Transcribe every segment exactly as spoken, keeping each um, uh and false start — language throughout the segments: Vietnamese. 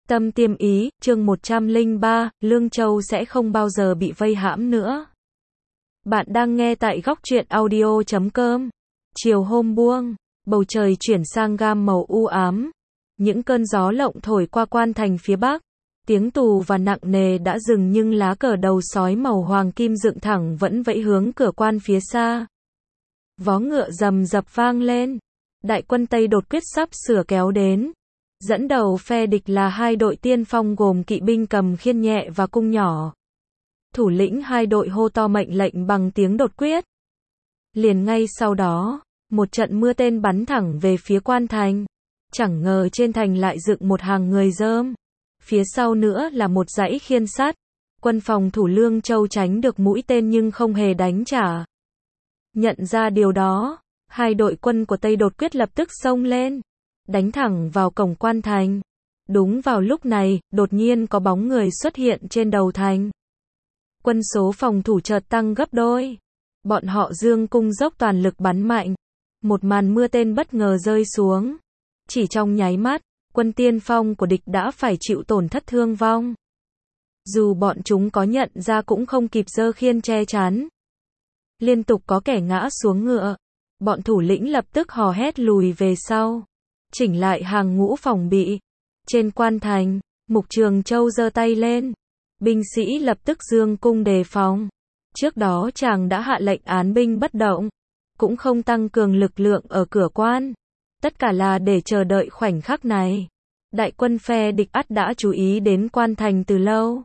Tâm tiêm ý, chương một trăm lẻ ba, Lương Châu sẽ không bao giờ bị vây hãm nữa. Bạn đang nghe tại góc truyện audio chấm com. Chiều hôm buông, bầu trời chuyển sang gam màu u ám. Những cơn gió lộng thổi qua quan thành phía bắc. Tiếng tù và nặng nề đã dừng nhưng lá cờ đầu sói màu hoàng kim dựng thẳng vẫn vẫy hướng cửa quan phía xa. Vó ngựa rầm rập vang lên. Đại quân Tây đột quyết sắp sửa kéo đến. Dẫn đầu phe địch là hai đội tiên phong gồm kỵ binh cầm khiên nhẹ và cung nhỏ. Thủ lĩnh hai đội hô to mệnh lệnh bằng tiếng đột quyết. Liền ngay sau đó, một trận mưa tên bắn thẳng về phía quan thành. Chẳng ngờ trên thành lại dựng một hàng người rơm. Phía sau nữa là một dãy khiên sắt. Quân phòng thủ Lương Châu tránh được mũi tên nhưng không hề đánh trả. Nhận ra điều đó, hai đội quân của Tây đột quyết lập tức xông lên, đánh thẳng vào cổng quan thành. Đúng vào lúc này, đột nhiên có bóng người xuất hiện trên đầu thành. Quân số phòng thủ chợt tăng gấp đôi. Bọn họ dương cung dốc toàn lực bắn mạnh. Một màn mưa tên bất ngờ rơi xuống. Chỉ trong nháy mắt, quân tiên phong của địch đã phải chịu tổn thất thương vong. Dù bọn chúng có nhận ra cũng không kịp giơ khiên che chắn. Liên tục có kẻ ngã xuống ngựa. Bọn thủ lĩnh lập tức hò hét lùi về sau. Chỉnh lại hàng ngũ phòng bị. Trên quan thành, Mục Trường Châu giơ tay lên. Binh sĩ lập tức dương cung đề phòng. Trước đó chàng đã hạ lệnh án binh bất động. Cũng không tăng cường lực lượng ở cửa quan. Tất cả là để chờ đợi khoảnh khắc này. Đại quân phe địch ắt đã chú ý đến quan thành từ lâu.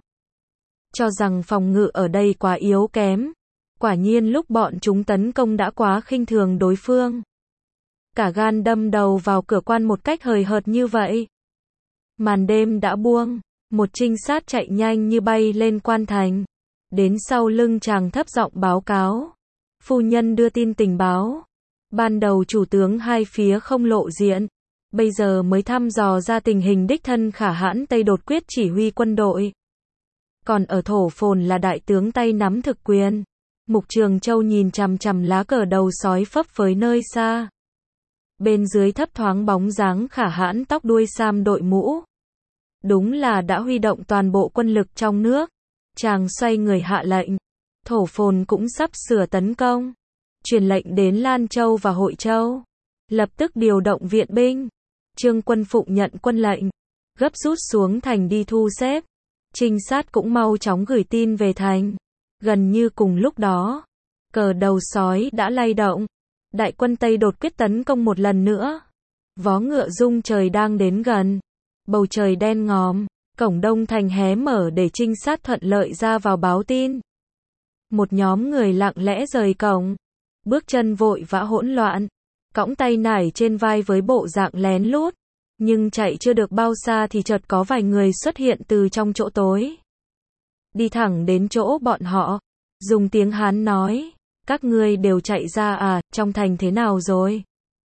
Cho rằng phòng ngự ở đây quá yếu kém. Quả nhiên lúc bọn chúng tấn công đã quá khinh thường đối phương. Cả gan đâm đầu vào cửa quan một cách hời hợt như vậy. Màn đêm đã buông, một trinh sát chạy nhanh như bay lên quan thành. Đến sau lưng chàng thấp giọng báo cáo. Phu nhân đưa tin tình báo. Ban đầu chủ tướng hai phía không lộ diện. Bây giờ mới thăm dò ra tình hình đích thân Khả Hãn Tây đột quyết chỉ huy quân đội. Còn ở Thổ Phồn là đại tướng tay nắm thực quyền. Mục Trường Châu nhìn chằm chằm lá cờ đầu sói phấp phới nơi xa. Bên dưới thấp thoáng bóng dáng Khả Hãn tóc đuôi sam đội mũ. Đúng là đã huy động toàn bộ quân lực trong nước. Chàng xoay người hạ lệnh. Thổ Phồn cũng sắp sửa tấn công. Truyền lệnh đến Lan Châu và Hội Châu. Lập tức điều động viện binh. Trương Quân Phụng nhận quân lệnh. Gấp rút xuống thành đi thu xếp. Trinh sát cũng mau chóng gửi tin về thành. Gần như cùng lúc đó, cờ đầu sói đã lay động. Đại quân Tây đột quyết tấn công một lần nữa. Vó ngựa rung trời đang đến gần. Bầu trời đen ngòm. Cổng đông thành hé mở để trinh sát thuận lợi ra vào báo tin. Một nhóm người lặng lẽ rời cổng. Bước chân vội vã hỗn loạn. Cõng tay nải trên vai với bộ dạng lén lút. Nhưng chạy chưa được bao xa thì chợt có vài người xuất hiện từ trong chỗ tối. Đi thẳng đến chỗ bọn họ. Dùng tiếng Hán nói. Các ngươi đều chạy ra à, trong thành thế nào rồi?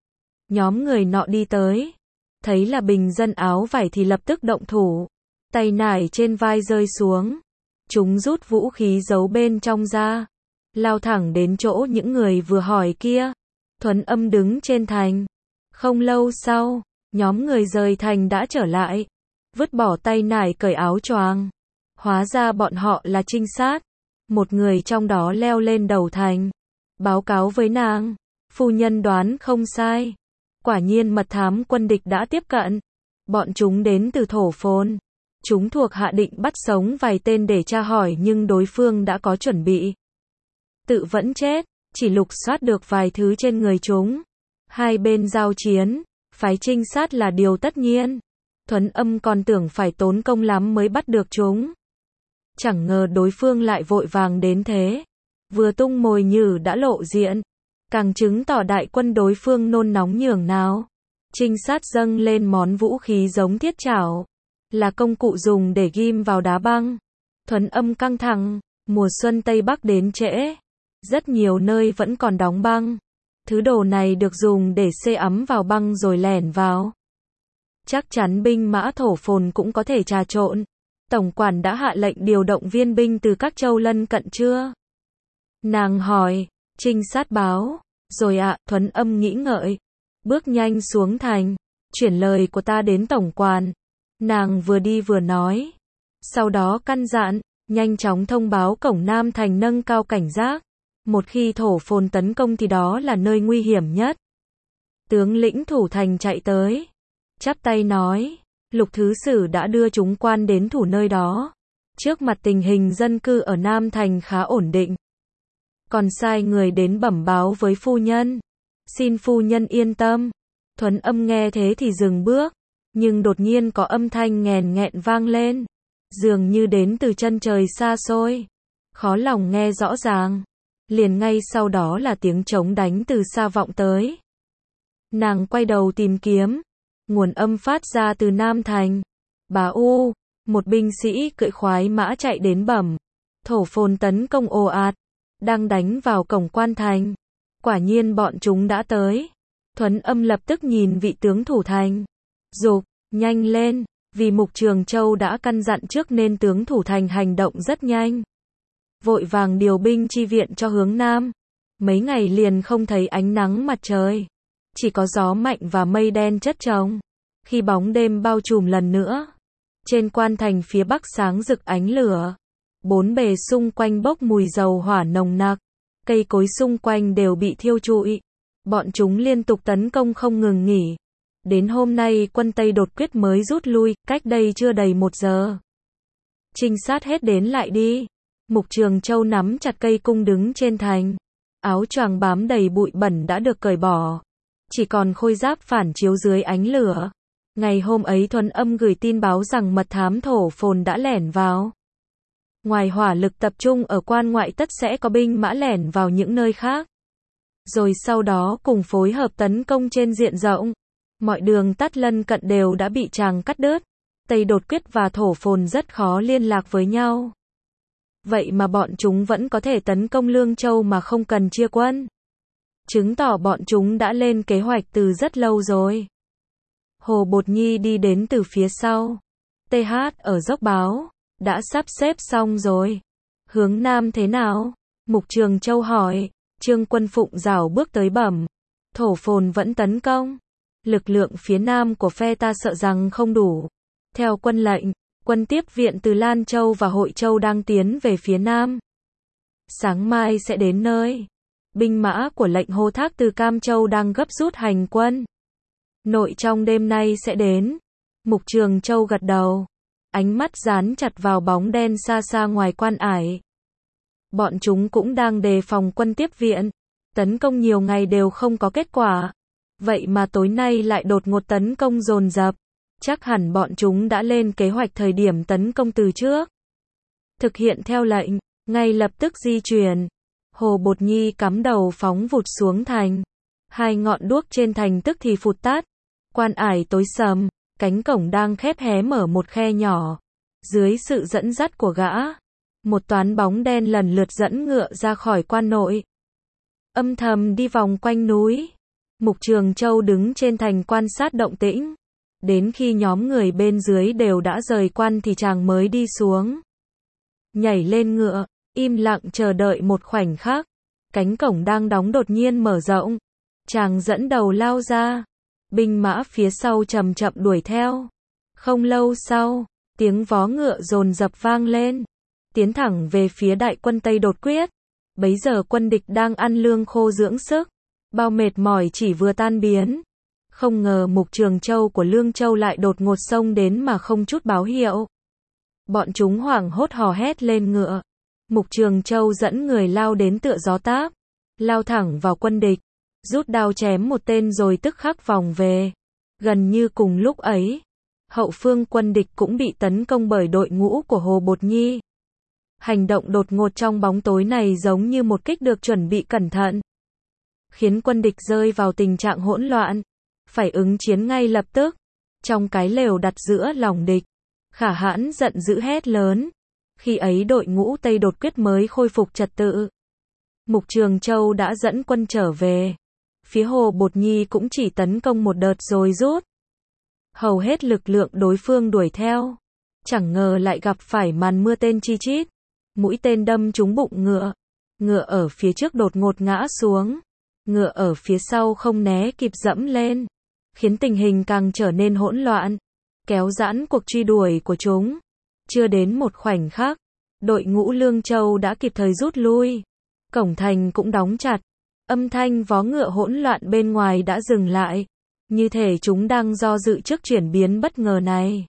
Nhóm người nọ đi tới. Thấy là bình dân áo vải thì lập tức động thủ. Tay nải trên vai rơi xuống. Chúng rút vũ khí giấu bên trong ra. Lao thẳng đến chỗ những người vừa hỏi kia. Thuấn Âm đứng trên thành. Không lâu sau, nhóm người rời thành đã trở lại. Vứt bỏ tay nải cởi áo choàng. Hóa ra bọn họ là trinh sát. Một người trong đó leo lên đầu thành. Báo cáo với nàng. Phu nhân đoán không sai. Quả nhiên mật thám quân địch đã tiếp cận. Bọn chúng đến từ Thổ Phồn. Chúng thuộc hạ định bắt sống vài tên để tra hỏi nhưng đối phương đã có chuẩn bị. Tự vẫn chết. Chỉ lục soát được vài thứ trên người chúng. Hai bên giao chiến. Phái trinh sát là điều tất nhiên. Thuấn Âm còn tưởng phải tốn công lắm mới bắt được chúng. Chẳng ngờ đối phương lại vội vàng đến thế. Vừa tung mồi nhử đã lộ diện. Càng chứng tỏ đại quân đối phương nôn nóng nhường nào. Trinh sát dâng lên món vũ khí giống thiết chảo. Là công cụ dùng để ghim vào đá băng. Thuấn Âm căng thẳng. Mùa xuân Tây Bắc đến trễ. Rất nhiều nơi vẫn còn đóng băng. Thứ đồ này được dùng để xê ấm vào băng rồi lẻn vào. Chắc chắn binh mã Thổ Phồn cũng có thể trà trộn. Tổng quản đã hạ lệnh điều động viên binh từ các châu lân cận chưa? Nàng hỏi. Trinh sát báo. Rồi ạ, Thuấn Âm nghĩ ngợi. Bước nhanh xuống thành. Chuyển lời của ta đến tổng quản. Nàng vừa đi vừa nói. Sau đó căn dặn, nhanh chóng thông báo cổng Nam Thành nâng cao cảnh giác. Một khi thổ phồn tấn công thì đó là nơi nguy hiểm nhất. Tướng lĩnh thủ thành chạy tới. Chắp tay nói, Lục Thứ Sử đã đưa chúng quan đến thủ nơi đó. Trước mặt tình hình dân cư ở Nam Thành khá ổn định. Còn sai người đến bẩm báo với phu nhân. Xin phu nhân yên tâm. Thuấn Âm nghe thế thì dừng bước. Nhưng đột nhiên có âm thanh nghèn nghẹn vang lên. Dường như đến từ chân trời xa xôi. Khó lòng nghe rõ ràng. Liền ngay sau đó là tiếng trống đánh từ xa vọng tới. Nàng quay đầu tìm kiếm. Nguồn âm phát ra từ Nam Thành. Bá U, một binh sĩ cưỡi khoái mã chạy đến bẩm. Thổ phồn tấn công ồ ạt. Đang đánh vào cổng quan thành. Quả nhiên bọn chúng đã tới. Thuấn Âm lập tức nhìn vị tướng thủ thành. Dục, nhanh lên. Vì Mục Trường Châu đã căn dặn trước nên tướng thủ thành hành động rất nhanh. Vội vàng điều binh chi viện cho hướng Nam. Mấy ngày liền không thấy ánh nắng mặt trời. Chỉ có gió mạnh và mây đen chất chồng. Khi bóng đêm bao trùm lần nữa. Trên quan thành phía bắc sáng rực ánh lửa. Bốn bề xung quanh bốc mùi dầu hỏa nồng nặc. Cây cối xung quanh đều bị thiêu trụi. Bọn chúng liên tục tấn công không ngừng nghỉ. Đến hôm nay quân Tây đột quyết mới rút lui, cách đây chưa đầy một giờ. Trinh sát hết đến lại đi. Mục Trường Châu nắm chặt cây cung đứng trên thành. Áo choàng bám đầy bụi bẩn đã được cởi bỏ. Chỉ còn khôi giáp phản chiếu dưới ánh lửa. Ngày hôm ấy Thuấn Âm gửi tin báo rằng mật thám thổ phồn đã lẻn vào. Ngoài hỏa lực tập trung ở quan ngoại tất sẽ có binh mã lẻn vào những nơi khác. Rồi sau đó cùng phối hợp tấn công trên diện rộng. Mọi đường tắt lân cận đều đã bị chàng cắt đứt. Tây đột quyết và thổ phồn rất khó liên lạc với nhau. Vậy mà bọn chúng vẫn có thể tấn công Lương Châu mà không cần chia quân. Chứng tỏ bọn chúng đã lên kế hoạch từ rất lâu rồi. Hồ Bột Nhi đi đến từ phía sau. tê hát ở dốc báo. Đã sắp xếp xong rồi. Hướng Nam thế nào? Mục Trường Châu hỏi. Trương Quân Phụng rảo bước tới bẩm. Thổ phồn vẫn tấn công. Lực lượng phía Nam của phe ta sợ rằng không đủ. Theo quân lệnh, quân tiếp viện từ Lan Châu và Hội Châu đang tiến về phía Nam. Sáng mai sẽ đến nơi. Binh mã của lệnh Hồ Thác từ Cam Châu đang gấp rút hành quân. Nội trong đêm nay sẽ đến. Mục Trường Châu gật đầu. Ánh mắt dán chặt vào bóng đen xa xa ngoài quan ải. Bọn chúng cũng đang đề phòng quân tiếp viện. Tấn công nhiều ngày đều không có kết quả. Vậy mà tối nay lại đột ngột tấn công dồn dập. Chắc hẳn bọn chúng đã lên kế hoạch thời điểm tấn công từ trước. Thực hiện theo lệnh, ngay lập tức di chuyển. Hồ Bột Nhi cắm đầu phóng vụt xuống thành. Hai ngọn đuốc trên thành tức thì phụt tắt. Quan ải tối sầm, cánh cổng đang khép hé mở một khe nhỏ. Dưới sự dẫn dắt của gã, một toán bóng đen lần lượt dẫn ngựa ra khỏi quan nội. Âm thầm đi vòng quanh núi. Mục Trường Châu đứng trên thành quan sát động tĩnh. Đến khi nhóm người bên dưới đều đã rời quan thì chàng mới đi xuống. Nhảy lên ngựa, im lặng chờ đợi một khoảnh khắc. Cánh cổng đang đóng đột nhiên mở rộng. Chàng dẫn đầu lao ra. Binh mã phía sau chậm chậm đuổi theo. Không lâu sau, tiếng vó ngựa dồn dập vang lên. Tiến thẳng về phía đại quân Tây đột quyết. Bấy giờ quân địch đang ăn lương khô dưỡng sức. Bao mệt mỏi chỉ vừa tan biến. Không ngờ Mục Trường Châu của Lương Châu lại đột ngột xông đến mà không chút báo hiệu. Bọn chúng hoảng hốt hò hét lên ngựa. Mục Trường Châu dẫn người lao đến tựa gió táp. Lao thẳng vào quân địch. Rút đao chém một tên rồi tức khắc vòng về. Gần như cùng lúc ấy, hậu phương quân địch cũng bị tấn công bởi đội ngũ của Hồ Bột Nhi. Hành động đột ngột trong bóng tối này giống như một kích được chuẩn bị cẩn thận. Khiến quân địch rơi vào tình trạng hỗn loạn. Phải ứng chiến ngay lập tức. Trong cái lều đặt giữa lòng địch, Khả Hãn giận dữ hét lớn. Khi ấy đội ngũ Tây đột quyết mới khôi phục trật tự. Mục Trường Châu đã dẫn quân trở về. Phía Hồ Bột Nhi cũng chỉ tấn công một đợt rồi rút. Hầu hết lực lượng đối phương đuổi theo. Chẳng ngờ lại gặp phải màn mưa tên chi chít. Mũi tên đâm trúng bụng ngựa. Ngựa ở phía trước đột ngột ngã xuống. Ngựa ở phía sau không né kịp dẫm lên. Khiến tình hình càng trở nên hỗn loạn. kéo giãn cuộc truy đuổi của chúng. Chưa đến một khoảnh khắc, đội ngũ Lương Châu đã kịp thời rút lui. Cổng thành cũng đóng chặt. Âm thanh vó ngựa hỗn loạn bên ngoài đã dừng lại. Như thể chúng đang do dự trước chuyển biến bất ngờ này.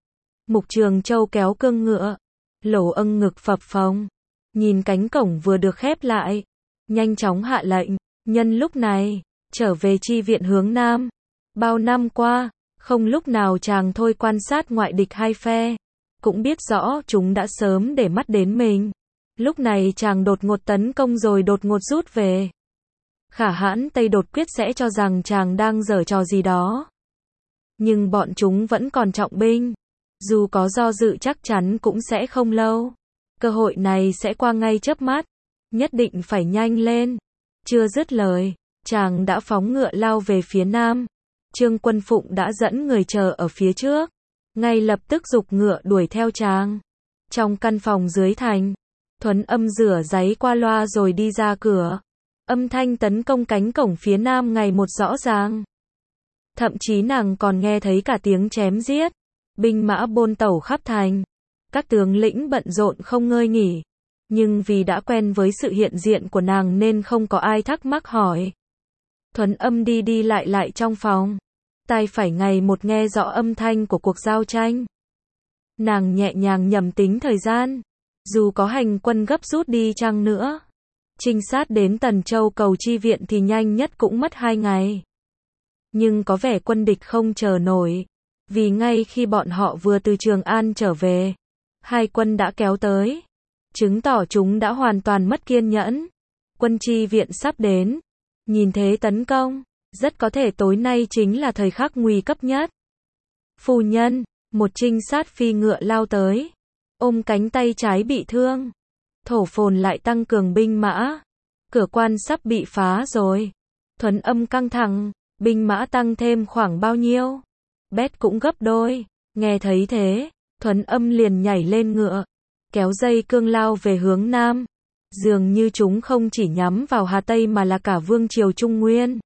Mục Trường Châu kéo cương ngựa. Lỗ âng ngực phập phồng. Nhìn cánh cổng vừa được khép lại. Nhanh chóng hạ lệnh. Nhân lúc này, trở về chi viện hướng Nam. Bao năm qua, không lúc nào chàng thôi quan sát ngoại địch hai phe. Cũng biết rõ chúng đã sớm để mắt đến mình. Lúc này chàng đột ngột tấn công rồi đột ngột rút về. Khả hãn Tây đột quyết sẽ cho rằng chàng đang giở trò gì đó. Nhưng bọn chúng vẫn còn trọng binh. Dù có do dự chắc chắn cũng sẽ không lâu. Cơ hội này sẽ qua ngay chớp mắt. Nhất định phải nhanh lên. Chưa dứt lời, chàng đã phóng ngựa lao về phía nam. Trương Quân Phụng đã dẫn người chờ ở phía trước. Ngay lập tức giục ngựa đuổi theo chàng. Trong căn phòng dưới thành, Thuấn Âm rửa giấy qua loa rồi đi ra cửa. Âm thanh tấn công cánh cổng phía nam ngày một rõ ràng. Thậm chí nàng còn nghe thấy cả tiếng chém giết. Binh mã bôn tẩu khắp thành. Các tướng lĩnh bận rộn không ngơi nghỉ. Nhưng vì đã quen với sự hiện diện của nàng nên không có ai thắc mắc hỏi. Thuấn Âm đi đi lại lại trong phòng. Tai phải ngày một nghe rõ âm thanh của cuộc giao tranh. Nàng nhẹ nhàng nhẩm tính thời gian. Dù có hành quân gấp rút đi chăng nữa. Trinh sát đến Tần Châu cầu chi viện thì nhanh nhất cũng mất hai ngày. Nhưng có vẻ quân địch không chờ nổi. Vì ngay khi bọn họ vừa từ Trường An trở về, hai quân đã kéo tới. Chứng tỏ chúng đã hoàn toàn mất kiên nhẫn. Quân chi viện sắp đến. Nhìn thế tấn công, rất có thể tối nay chính là thời khắc nguy cấp nhất. Phu nhân, một trinh sát phi ngựa lao tới. Ôm cánh tay trái bị thương. Thổ Phồn lại tăng cường binh mã. Cửa quan sắp bị phá rồi. Thuấn Âm căng thẳng. Binh mã tăng thêm khoảng bao nhiêu? Bét cũng gấp đôi. Nghe thấy thế, Thuấn Âm liền nhảy lên ngựa. Kéo dây cương lao về hướng nam. Dường như chúng không chỉ nhắm vào Hà Tây mà là cả vương triều Trung Nguyên.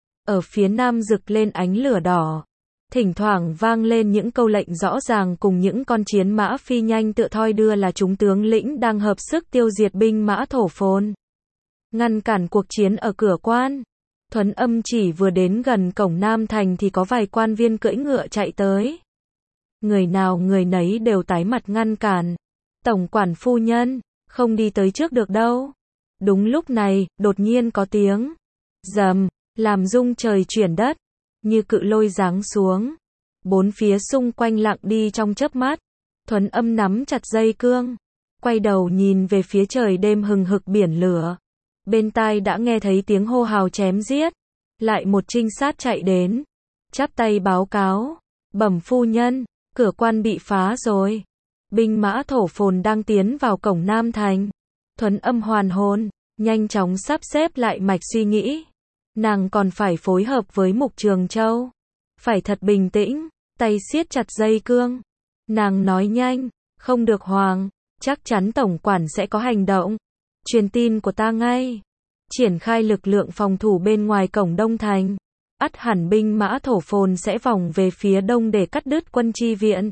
Ở phía nam rực lên ánh lửa đỏ. Thỉnh thoảng vang lên những câu lệnh rõ ràng cùng những con chiến mã phi nhanh tựa thoi đưa là chúng tướng lĩnh đang hợp sức tiêu diệt binh mã Thổ Phồn. Ngăn cản cuộc chiến ở cửa quan. Thuấn Âm chỉ vừa đến gần cổng Nam Thành thì có vài quan viên cưỡi ngựa chạy tới. Người nào người nấy đều tái mặt ngăn cản. Tổng quản phu nhân, không đi tới trước được đâu. Đúng lúc này, đột nhiên có tiếng rầm, làm rung trời chuyển đất, như cự lôi giáng xuống. Bốn phía xung quanh lặng đi trong chớp mắt. Thuấn Âm nắm chặt dây cương, quay đầu nhìn về phía trời đêm hừng hực biển lửa. Bên tai đã nghe thấy tiếng hô hào chém giết. Lại một trinh sát chạy đến, chắp tay báo cáo, bẩm phu nhân, cửa quan bị phá rồi. Binh mã Thổ Phồn đang tiến vào cổng Nam Thành. Thuấn Âm hoàn hồn, nhanh chóng sắp xếp lại mạch suy nghĩ. Nàng còn phải phối hợp với Mục Trường Châu. Phải thật bình tĩnh, tay siết chặt dây cương. Nàng nói nhanh, không được hoang, chắc chắn tổng quản sẽ có hành động. Truyền tin của ta ngay. Triển khai lực lượng phòng thủ bên ngoài cổng Đông Thành. Ắt hẳn binh mã Thổ Phồn sẽ vòng về phía đông để cắt đứt quân chi viện.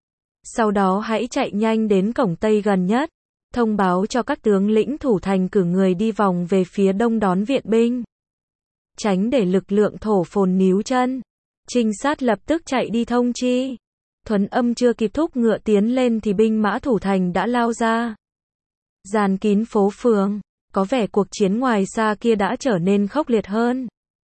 Sau đó hãy chạy nhanh đến cổng Tây gần nhất. Thông báo cho các tướng lĩnh thủ thành cử người đi vòng về phía đông đón viện binh. Tránh để lực lượng Thổ Phồn níu chân. Trinh sát lập tức chạy đi thông chi. Thuấn Âm chưa kịp thúc ngựa tiến lên thì binh mã thủ thành đã lao ra. Dàn kín phố phường, có vẻ cuộc chiến ngoài xa kia đã trở nên khốc liệt hơn.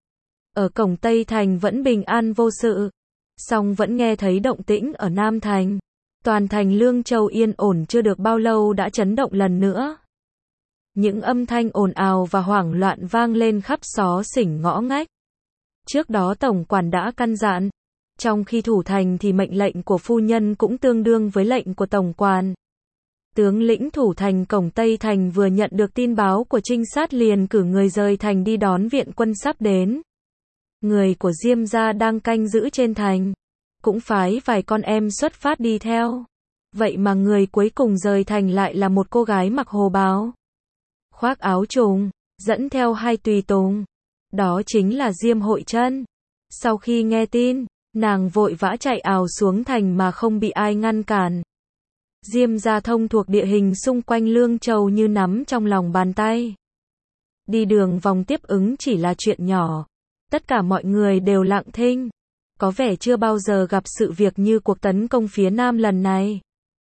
Ở cổng Tây Thành vẫn bình an vô sự, song vẫn nghe thấy động tĩnh ở Nam Thành. Toàn thành Lương Châu yên ổn chưa được bao lâu đã chấn động lần nữa. Những âm thanh ồn ào và hoảng loạn vang lên khắp xó xỉnh ngõ ngách. Trước đó tổng quản đã căn dặn, trong khi thủ thành thì mệnh lệnh của phu nhân cũng tương đương với lệnh của tổng quản. Tướng lĩnh thủ thành cổng Tây Thành vừa nhận được tin báo của trinh sát liền cử người rời thành đi đón viện quân sắp đến. Người của Diêm gia đang canh giữ trên thành, cũng phái vài con em xuất phát đi theo. Vậy mà người cuối cùng rời thành lại là một cô gái mặc hồ bào, khoác áo trùng, dẫn theo hai tùy tùng. Đó chính là Diêm Hội Trân. Sau khi nghe tin, Nàng vội vã chạy ào xuống thành mà không bị ai ngăn cản. Diêm gia thông thuộc địa hình xung quanh Lương Châu như nắm trong lòng bàn tay. Đi đường vòng tiếp ứng chỉ là chuyện nhỏ. Tất cả mọi người đều lặng thinh. Có vẻ chưa bao giờ gặp sự việc như cuộc tấn công phía Nam lần này.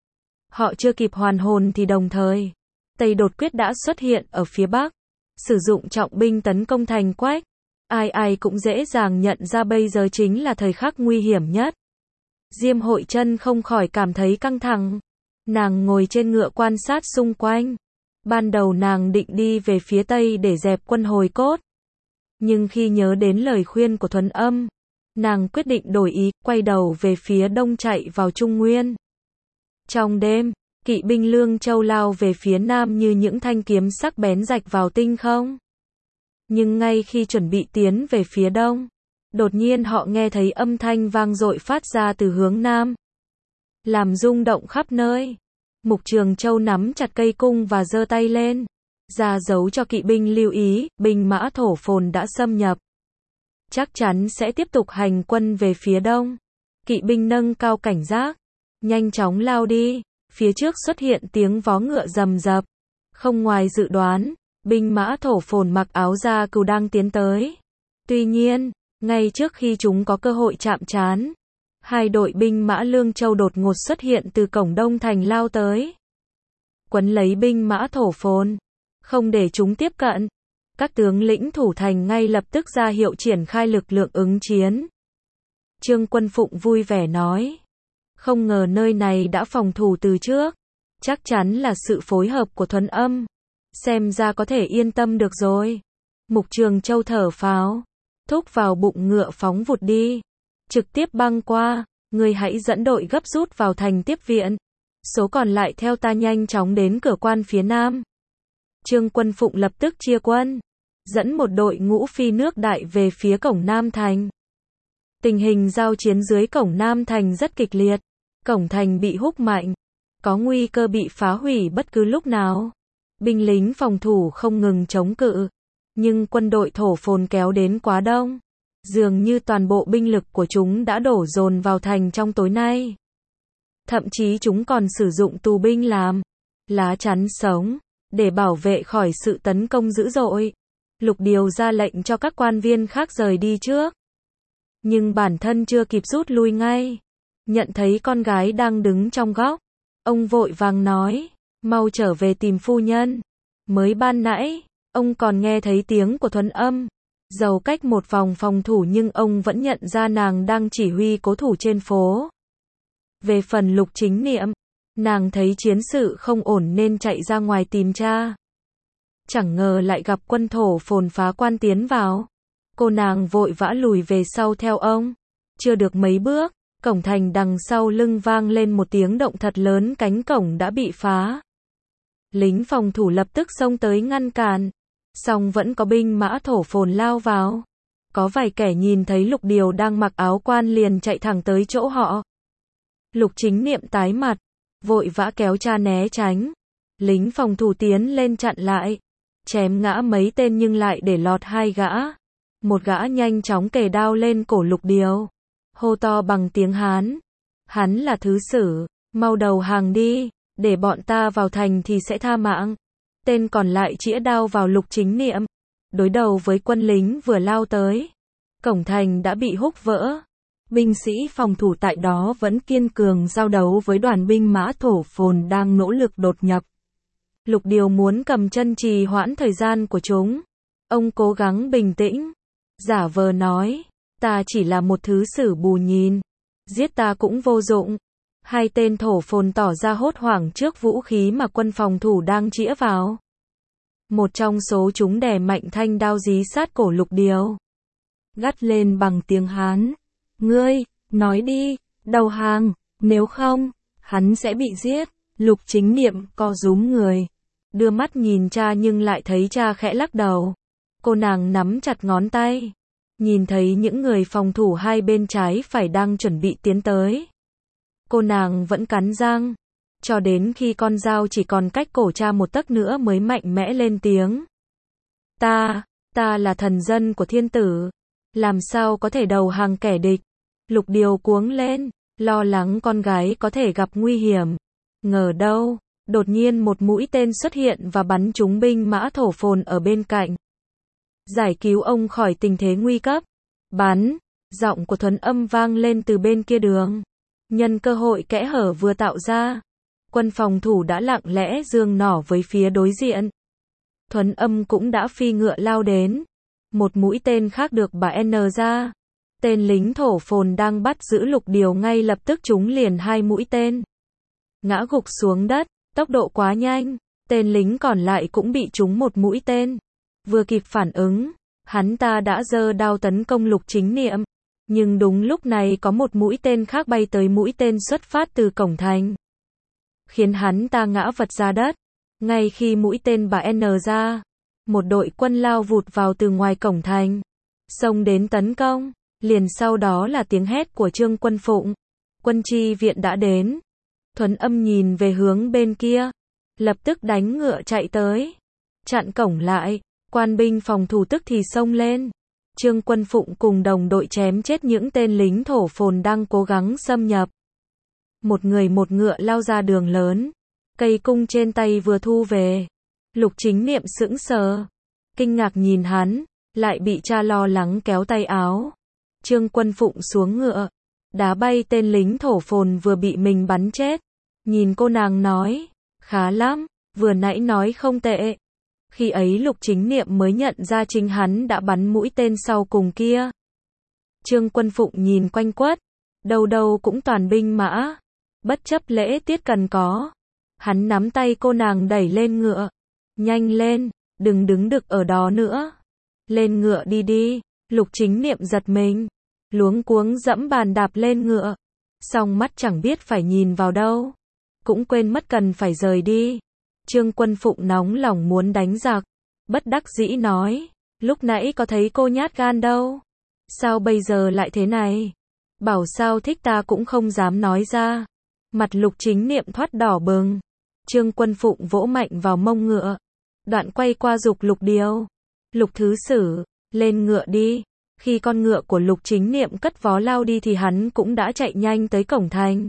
Họ chưa kịp hoàn hồn thì đồng thời, Tây đột quyết đã xuất hiện ở phía Bắc. Sử dụng trọng binh tấn công thành Quách. Ai ai cũng dễ dàng nhận ra bây giờ chính là thời khắc nguy hiểm nhất. Diêm Hội Chân không khỏi cảm thấy căng thẳng. Nàng ngồi trên ngựa quan sát xung quanh. Ban đầu nàng định đi về phía Tây để dẹp quân hồi cốt. Nhưng khi nhớ đến lời khuyên của Thuần Âm, nàng quyết định đổi ý, quay đầu về phía Đông chạy vào Trung Nguyên. Trong đêm, kỵ binh Lương Châu lao về phía Nam như những thanh kiếm sắc bén rạch vào tinh không. Nhưng ngay khi chuẩn bị tiến về phía Đông, đột nhiên họ nghe thấy âm thanh vang dội phát ra từ hướng Nam, làm rung động khắp nơi. Mục Trường Châu nắm chặt cây cung và giơ tay lên, ra dấu cho kỵ binh lưu ý, binh mã thổ phồn đã xâm nhập. Chắc chắn sẽ tiếp tục hành quân về phía Đông. Kỵ binh nâng cao cảnh giác, nhanh chóng lao đi. Phía trước xuất hiện tiếng vó ngựa rầm rập. Không ngoài dự đoán, binh mã thổ phồn mặc áo da cừu đang tiến tới. Tuy nhiên, ngay trước khi chúng có cơ hội chạm trán, hai đội binh mã Lương Châu đột ngột xuất hiện từ cổng Đông thành lao tới. Quấn lấy binh mã thổ phồn, không để chúng tiếp cận. Các tướng lĩnh thủ thành ngay lập tức ra hiệu triển khai lực lượng ứng chiến. Trương Quân Phụng vui vẻ nói. Không ngờ nơi này đã phòng thủ từ trước. Chắc chắn là sự phối hợp của Thuần Âm. Xem ra có thể yên tâm được rồi. Mục Trường Châu thở phào, thúc vào bụng ngựa phóng vụt đi. Trực tiếp băng qua, người hãy dẫn đội gấp rút vào thành tiếp viện. Số còn lại theo ta nhanh chóng đến cửa quan phía Nam. Trương Quân Phụng lập tức chia quân, dẫn một đội ngũ phi nước đại về phía cổng Nam thành. Tình hình giao chiến dưới cổng Nam thành rất kịch liệt. Cổng thành bị húc mạnh, có nguy cơ bị phá hủy bất cứ lúc nào. Binh lính phòng thủ không ngừng chống cự, nhưng quân đội thổ phồn kéo đến quá đông. Dường như toàn bộ binh lực của chúng đã đổ dồn vào thành trong tối nay. Thậm chí chúng còn sử dụng tù binh làm lá chắn sống, để bảo vệ khỏi sự tấn công dữ dội. Lục Điều ra lệnh cho các quan viên khác rời đi trước. Nhưng bản thân chưa kịp rút lui ngay. Nhận thấy con gái đang đứng trong góc. Ông vội vàng nói, mau trở về tìm phu nhân. Mới ban nãy, ông còn nghe thấy tiếng của Thuần Âm. Dầu cách một vòng phòng thủ nhưng ông vẫn nhận ra nàng đang chỉ huy cố thủ trên phố. Về phần Lục Chính Niệm, nàng thấy chiến sự không ổn nên chạy ra ngoài tìm cha. Chẳng ngờ lại gặp quân thổ phồn phá quan tiến vào. Cô nàng vội vã lùi về sau theo ông. Chưa được mấy bước, cổng thành đằng sau lưng vang lên một tiếng động thật lớn, cánh cổng đã bị phá. Lính phòng thủ lập tức xông tới ngăn cản. Song vẫn có binh mã thổ phồn lao vào. Có vài kẻ nhìn thấy Lục Điều đang mặc áo quan liền chạy thẳng tới chỗ họ. Lục Chính Niệm tái mặt, vội vã kéo cha né tránh. Lính phòng thủ tiến lên chặn lại, chém ngã mấy tên nhưng lại để lọt hai gã. Một gã nhanh chóng kề đao lên cổ Lục Điều, hô to bằng tiếng Hán. Hắn là thứ sử, mau đầu hàng đi, để bọn ta vào thành thì sẽ tha mạng. Tên còn lại chĩa đao vào Lục Chính Niệm, đối đầu với quân lính vừa lao tới. Cổng thành đã bị húc vỡ. Binh sĩ phòng thủ tại đó vẫn kiên cường giao đấu với đoàn binh mã thổ phồn đang nỗ lực đột nhập. Lục Điều muốn cầm chân trì hoãn thời gian của chúng. Ông cố gắng bình tĩnh, giả vờ nói, ta chỉ là một thứ sử bù nhìn, giết ta cũng vô dụng. Hai tên thổ phồn tỏ ra hốt hoảng trước vũ khí mà quân phòng thủ đang chĩa vào. Một trong số chúng đè mạnh thanh đao dí sát cổ Lục Điều, gắt lên bằng tiếng Hán, ngươi, nói đi, đầu hàng, nếu không, hắn sẽ bị giết. Lục Chính Niệm co rúm người, đưa mắt nhìn cha nhưng lại thấy cha khẽ lắc đầu. Cô nàng nắm chặt ngón tay, nhìn thấy những người phòng thủ hai bên trái phải đang chuẩn bị tiến tới. Cô nàng vẫn cắn răng, cho đến khi con dao chỉ còn cách cổ cha một tấc nữa mới mạnh mẽ lên tiếng. Ta, ta là thần dân của thiên tử, làm sao có thể đầu hàng kẻ địch. Lục Điều cuống lên, lo lắng con gái có thể gặp nguy hiểm. Ngờ đâu, đột nhiên một mũi tên xuất hiện và bắn trúng binh mã thổ phồn ở bên cạnh. Giải cứu ông khỏi tình thế nguy cấp. Bắn, giọng của Thuấn Âm vang lên từ bên kia đường. Nhân cơ hội kẽ hở vừa tạo ra, quân phòng thủ đã lặng lẽ giương nỏ với phía đối diện. Thuấn Âm cũng đã phi ngựa lao đến. Một mũi tên khác được bà N ra. Tên lính thổ phồn đang bắt giữ Lục Điều ngay lập tức trúng liền hai mũi tên. Ngã gục xuống đất, tốc độ quá nhanh, tên lính còn lại cũng bị trúng một mũi tên. Vừa kịp phản ứng, hắn ta đã giơ đao tấn công Lục Chính Niệm. Nhưng đúng lúc này có một mũi tên khác bay tới, mũi tên xuất phát từ cổng thành, khiến hắn ta ngã vật ra đất. Ngay khi mũi tên bà N ra, một đội quân lao vụt vào từ ngoài cổng thành, xông đến tấn công. Liền sau đó là tiếng hét của Trương Quân Phụng. Quân chi viện đã đến. Thuấn Âm nhìn về hướng bên kia, lập tức đánh ngựa chạy tới, chặn cổng lại. Quan binh phòng thủ tức thì xông lên. Trương Quân Phụng cùng đồng đội chém chết những tên lính thổ phồn đang cố gắng xâm nhập. Một người một ngựa lao ra đường lớn. Cây cung trên tay vừa thu về. Lục Chính Niệm sững sờ, kinh ngạc nhìn hắn, lại bị cha lo lắng kéo tay áo. Trương Quân Phụng xuống ngựa, đá bay tên lính thổ phồn vừa bị mình bắn chết. Nhìn cô nàng nói, khá lắm, vừa nãy nói không tệ. Khi ấy Lục Chính Niệm mới nhận ra chính hắn đã bắn mũi tên sau cùng kia. Trương Quân Phụng nhìn quanh quất, đâu đâu cũng toàn binh mã, bất chấp lễ tiết cần có. Hắn nắm tay cô nàng đẩy lên ngựa. Nhanh lên, đừng đứng đực ở đó nữa. Lên ngựa đi đi. Lục Chính Niệm giật mình, luống cuống dẫm bàn đạp lên ngựa. Song mắt chẳng biết phải nhìn vào đâu, cũng quên mất cần phải rời đi. Trương Quân Phụng nóng lòng muốn đánh giặc, bất đắc dĩ nói, lúc nãy có thấy cô nhát gan đâu. Sao bây giờ lại thế này? Bảo sao thích ta cũng không dám nói ra. Mặt Lục Chính Niệm thoát đỏ bừng. Trương Quân Phụng vỗ mạnh vào mông ngựa, đoạn quay qua giục Lục Điều. Lục thứ sử, lên ngựa đi. Khi con ngựa của Lục Chính Niệm cất vó lao đi thì hắn cũng đã chạy nhanh tới cổng thành.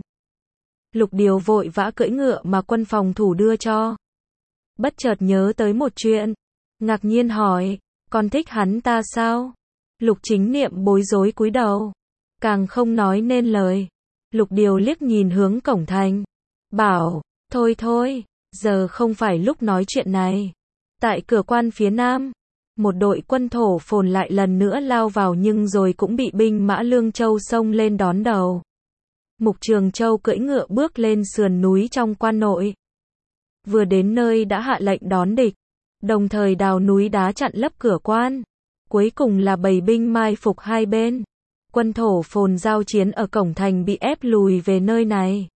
Lục Điều vội vã cưỡi ngựa mà quân phòng thủ đưa cho. Bất chợt nhớ tới một chuyện, ngạc nhiên hỏi, con thích hắn ta sao? Lục Chính Niệm bối rối cúi đầu, càng không nói nên lời. Lục Điều liếc nhìn hướng cổng thành, bảo, thôi thôi, giờ không phải lúc nói chuyện này. Tại cửa quan phía nam, một đội quân thổ phồn lại lần nữa lao vào nhưng rồi cũng bị binh mã Lương Châu xông lên đón đầu. Mục Trường Châu cưỡi ngựa bước lên sườn núi trong quan nội. Vừa đến nơi đã hạ lệnh đón địch, đồng thời đào núi đá chặn lấp cửa quan. Cuối cùng là bầy binh mai phục hai bên. Quân thổ phồn giao chiến ở cổng thành bị ép lùi về nơi này.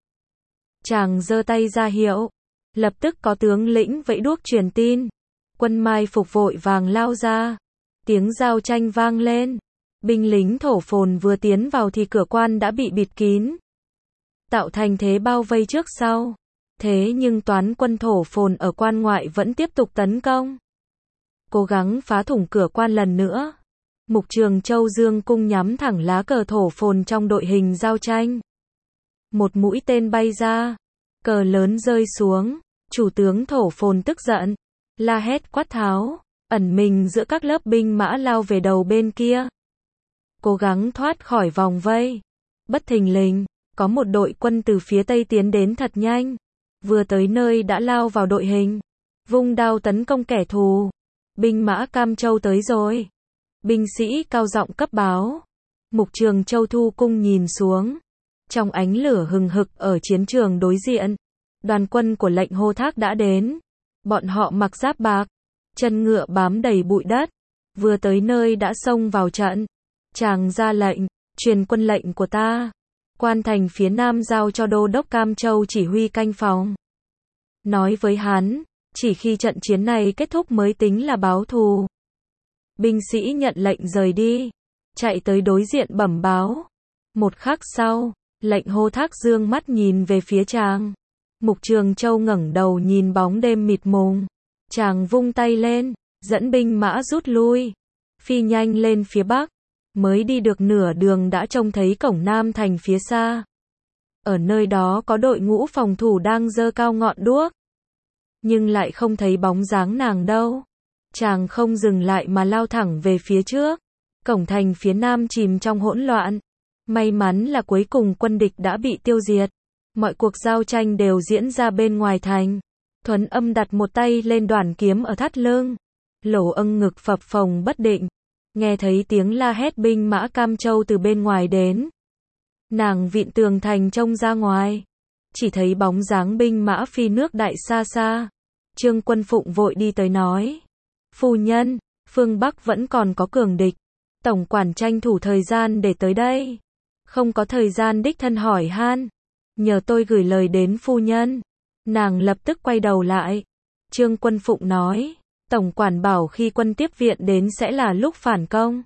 Chàng giơ tay ra hiệu, lập tức có tướng lĩnh vẫy đuốc truyền tin. Quân mai phục vội vàng lao ra. Tiếng giao tranh vang lên. Binh lính thổ phồn vừa tiến vào thì cửa quan đã bị bịt kín, tạo thành thế bao vây trước sau. Thế nhưng toán quân thổ phồn ở quan ngoại vẫn tiếp tục tấn công, cố gắng phá thủng cửa quan lần nữa. Mục Trường Châu dương cung nhắm thẳng lá cờ thổ phồn trong đội hình giao tranh. Một mũi tên bay ra, cờ lớn rơi xuống. Chủ tướng thổ phồn tức giận, la hét quát tháo, ẩn mình giữa các lớp binh mã lao về đầu bên kia, cố gắng thoát khỏi vòng vây. Bất thình lình, có một đội quân từ phía tây tiến đến thật nhanh, vừa tới nơi đã lao vào đội hình, vung đao tấn công kẻ thù. Binh mã Cam Châu tới rồi. Binh sĩ cao giọng cấp báo. Mục Trường Châu thu cung nhìn xuống, trong ánh lửa hừng hực ở chiến trường đối diện, đoàn quân của lệnh Hô Thác đã đến. Bọn họ mặc giáp bạc, chân ngựa bám đầy bụi đất, vừa tới nơi đã xông vào trận. Chàng ra lệnh, truyền quân lệnh của ta, quan thành phía nam giao cho đô đốc Cam Châu chỉ huy canh phòng. Nói với hắn, chỉ khi trận chiến này kết thúc mới tính là báo thù. Binh sĩ nhận lệnh rời đi, chạy tới đối diện bẩm báo. Một khắc sau, lệnh Hô Thác dương mắt nhìn về phía chàng. Mục Trường Châu ngẩng đầu nhìn bóng đêm mịt mùng. Chàng vung tay lên, dẫn binh mã rút lui, phi nhanh lên phía bắc. Mới đi được nửa đường đã trông thấy cổng Nam Thành phía xa. Ở nơi đó có đội ngũ phòng thủ đang giơ cao ngọn đuốc. Nhưng lại không thấy bóng dáng nàng đâu. Chàng không dừng lại mà lao thẳng về phía trước. Cổng thành phía Nam chìm trong hỗn loạn. May mắn là cuối cùng quân địch đã bị tiêu diệt. Mọi cuộc giao tranh đều diễn ra bên ngoài thành. Thuấn Âm đặt một tay lên đoản kiếm ở thắt lưng. Lỗ âng ngực phập phồng bất định. Nghe thấy tiếng la hét binh mã Cam Châu từ bên ngoài đến. Nàng vịn tường thành trông ra ngoài. Chỉ thấy bóng dáng binh mã phi nước đại xa xa. Trương Quân Phụng vội đi tới nói. Phu nhân, phương Bắc vẫn còn có cường địch. Tổng quản tranh thủ thời gian để tới đây. Không có thời gian đích thân hỏi han. Nhờ tôi gửi lời đến phu nhân. Nàng lập tức quay đầu lại. Trương Quân Phụng nói. Tổng quản bảo khi quân tiếp viện đến sẽ là lúc phản công.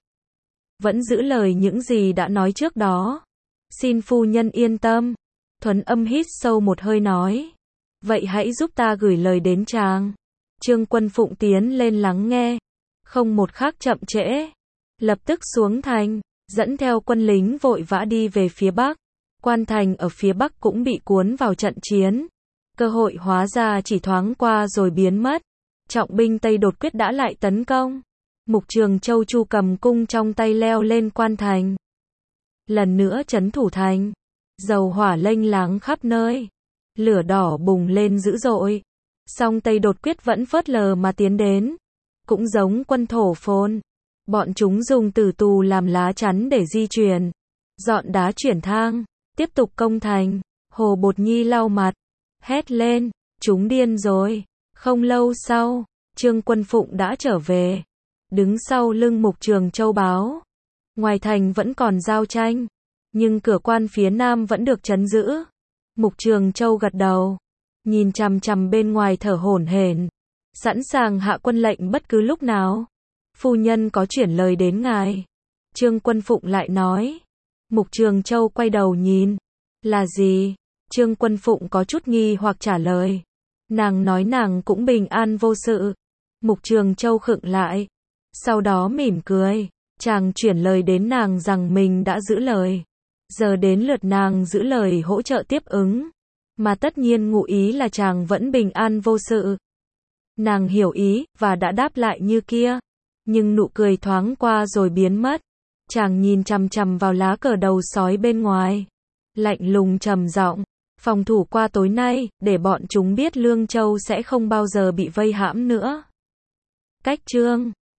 Vẫn giữ lời những gì đã nói trước đó. Xin phu nhân yên tâm. Thuấn Âm hít sâu một hơi nói. Vậy hãy giúp ta gửi lời đến chàng. Trương Quân Phụng tiến lên lắng nghe. Không một khắc chậm trễ. Lập tức xuống thành. Dẫn theo quân lính vội vã đi về phía Bắc. Quan thành ở phía Bắc cũng bị cuốn vào trận chiến. Cơ hội hóa ra chỉ thoáng qua rồi biến mất. Trọng binh Tây đột quyết đã lại tấn công. Mục Trường Châu Chu cầm cung trong tay leo lên quan thành. Lần nữa trấn thủ thành. Dầu hỏa lênh láng khắp nơi. Lửa đỏ bùng lên dữ dội. Song Tây đột quyết vẫn phớt lờ mà tiến đến. Cũng giống quân thổ phồn. Bọn chúng dùng tử tù làm lá chắn để di chuyển. Dọn đá chuyển thang. Tiếp tục công thành. Hồ Bột Nhi lau mặt. Hét lên. Chúng điên rồi. Không lâu sau, Trương Quân Phụng đã trở về. Đứng sau lưng Mục Trường Châu báo. Ngoài thành vẫn còn giao tranh. Nhưng cửa quan phía Nam vẫn được trấn giữ. Mục Trường Châu gật đầu. Nhìn chằm chằm bên ngoài thở hổn hển. Sẵn sàng hạ quân lệnh bất cứ lúc nào. Phu nhân có chuyển lời đến ngài. Trương Quân Phụng lại nói. Mục Trường Châu quay đầu nhìn. Là gì? Trương Quân Phụng có chút nghi hoặc trả lời. Nàng nói nàng cũng bình an vô sự. Mục Trường Châu khựng lại. Sau đó mỉm cười. Chàng chuyển lời đến nàng rằng mình đã giữ lời. Giờ đến lượt nàng giữ lời hỗ trợ tiếp ứng. Mà tất nhiên ngụ ý là chàng vẫn bình an vô sự. Nàng hiểu ý, và đã đáp lại như kia. Nhưng nụ cười thoáng qua rồi biến mất. Chàng nhìn chằm chằm vào lá cờ đầu sói bên ngoài. Lạnh lùng trầm giọng. Phòng thủ qua tối nay, để bọn chúng biết Lương Châu sẽ không bao giờ bị vây hãm nữa. Cách chương